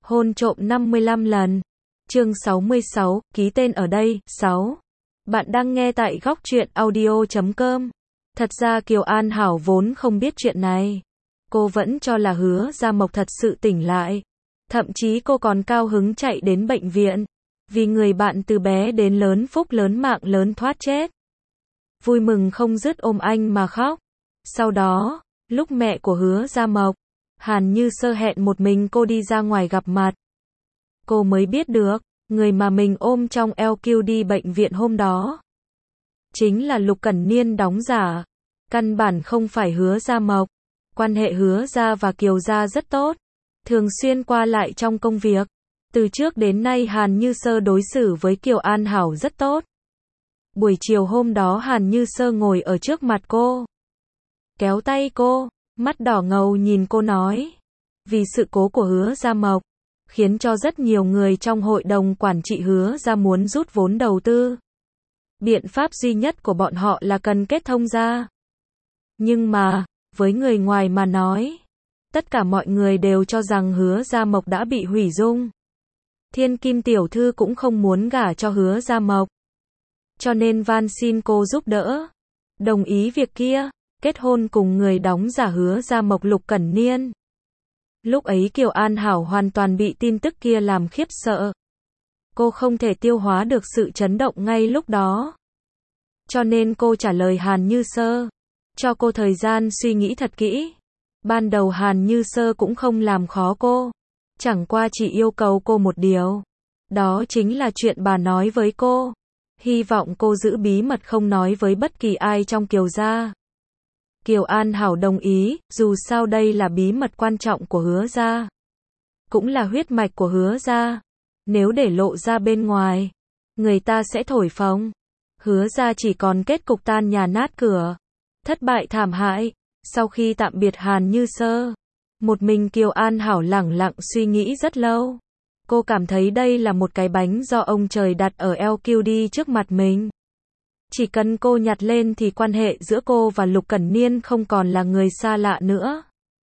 Hôn trộm 55 lần. Chương 66, ký tên ở đây. 6. Bạn đang nghe tại góc truyện audio.com. Thật ra Kiều An Hảo vốn không biết chuyện này. Cô vẫn cho là Hứa Gia Mộc thật sự tỉnh lại. Thậm chí cô còn cao hứng chạy đến bệnh viện. Vì người bạn từ bé đến lớn phúc lớn mạng lớn thoát chết. Vui mừng không dứt ôm anh mà khóc. Sau đó, lúc mẹ của Hứa Gia Mộc, Hàn Như Sơ hẹn một mình cô đi ra ngoài gặp mặt. Cô mới biết được, người mà mình ôm trong LQD bệnh viện hôm đó chính là Lục Cẩn Niên đóng giả. Căn bản không phải Hứa Gia Mộc. Quan hệ Hứa Gia và Kiều Gia rất tốt, thường xuyên qua lại trong công việc. Từ trước đến nay Hàn Như Sơ đối xử với Kiều An Hảo rất tốt. Buổi chiều hôm đó Hàn Như Sơ ngồi ở trước mặt cô, kéo tay cô, mắt đỏ ngầu nhìn cô nói. Vì sự cố của Hứa Gia Mộc, khiến cho rất nhiều người trong hội đồng quản trị Hứa Gia muốn rút vốn đầu tư. Biện pháp duy nhất của bọn họ là cần kết thông gia. Nhưng mà, với người ngoài mà nói, tất cả mọi người đều cho rằng Hứa Gia Mộc đã bị hủy dung. Thiên Kim tiểu thư cũng không muốn gả cho Hứa Gia Mộc, cho nên van xin cô giúp đỡ, đồng ý việc kia, kết hôn cùng người đóng giả Hứa Gia Mộc Lục Cẩn Niên. Lúc ấy Kiều An Hảo hoàn toàn bị tin tức kia làm khiếp sợ. Cô không thể tiêu hóa được sự chấn động ngay lúc đó. Cho nên cô trả lời Hàn Như Sơ, cho cô thời gian suy nghĩ thật kỹ. Ban đầu Hàn Như Sơ cũng không làm khó cô, chẳng qua chỉ yêu cầu cô một điều. Đó chính là chuyện bà nói với cô. Hy vọng cô giữ bí mật không nói với bất kỳ ai trong Kiều Gia. Kiều An Hảo đồng ý, dù sao đây là bí mật quan trọng của Hứa Gia, cũng là huyết mạch của Hứa Gia. Nếu để lộ ra bên ngoài, người ta sẽ thổi phồng. Hứa Gia chỉ còn kết cục tan nhà nát cửa, thất bại thảm hại. Sau khi tạm biệt Hàn Như Sơ, một mình Kiều An Hảo lẳng lặng suy nghĩ rất lâu. Cô cảm thấy đây là một cái bánh do ông trời đặt ở LQD trước mặt mình. Chỉ cần cô nhặt lên thì quan hệ giữa cô và Lục Cẩn Niên không còn là người xa lạ nữa.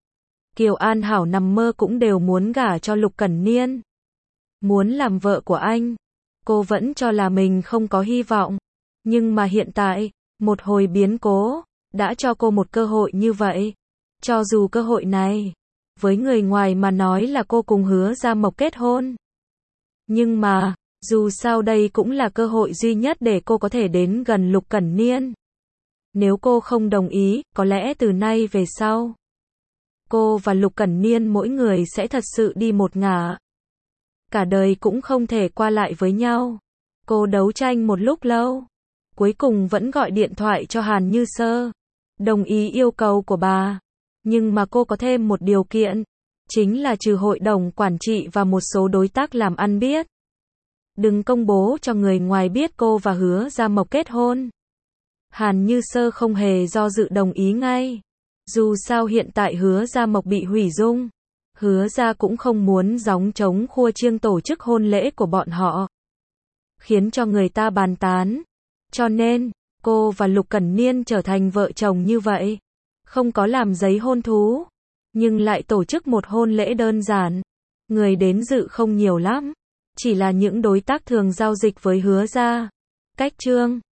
Kiều An Hảo nằm mơ cũng đều muốn gả cho Lục Cẩn Niên, muốn làm vợ của anh. Cô vẫn cho là mình không có hy vọng. Nhưng mà hiện tại, một hồi biến cố đã cho cô một cơ hội như vậy. Cho dù cơ hội này, với người ngoài mà nói là cô cùng Hứa Gia Mộc kết hôn. Nhưng mà, dù sao đây cũng là cơ hội duy nhất để cô có thể đến gần Lục Cẩn Niên. Nếu cô không đồng ý, có lẽ từ nay về sau, cô và Lục Cẩn Niên mỗi người sẽ thật sự đi một ngả. Cả đời cũng không thể qua lại với nhau. Cô đấu tranh một lúc lâu, cuối cùng vẫn gọi điện thoại cho Hàn Như Sơ, đồng ý yêu cầu của bà. Nhưng mà cô có thêm một điều kiện, chính là trừ hội đồng quản trị và một số đối tác làm ăn biết, đừng công bố cho người ngoài biết cô và Hứa Gia Mộc kết hôn. Hàn Như Sơ không hề do dự đồng ý ngay. Dù sao hiện tại Hứa Gia Mộc bị hủy dung, Hứa Gia cũng không muốn gióng trống khua chiêng tổ chức hôn lễ của bọn họ, khiến cho người ta bàn tán. Cho nên, cô và Lục Cẩn Niên trở thành vợ chồng như vậy. Không có làm giấy hôn thú, nhưng lại tổ chức một hôn lễ đơn giản. Người đến dự không nhiều lắm, chỉ là những đối tác thường giao dịch với Hứa Gia. Cách chương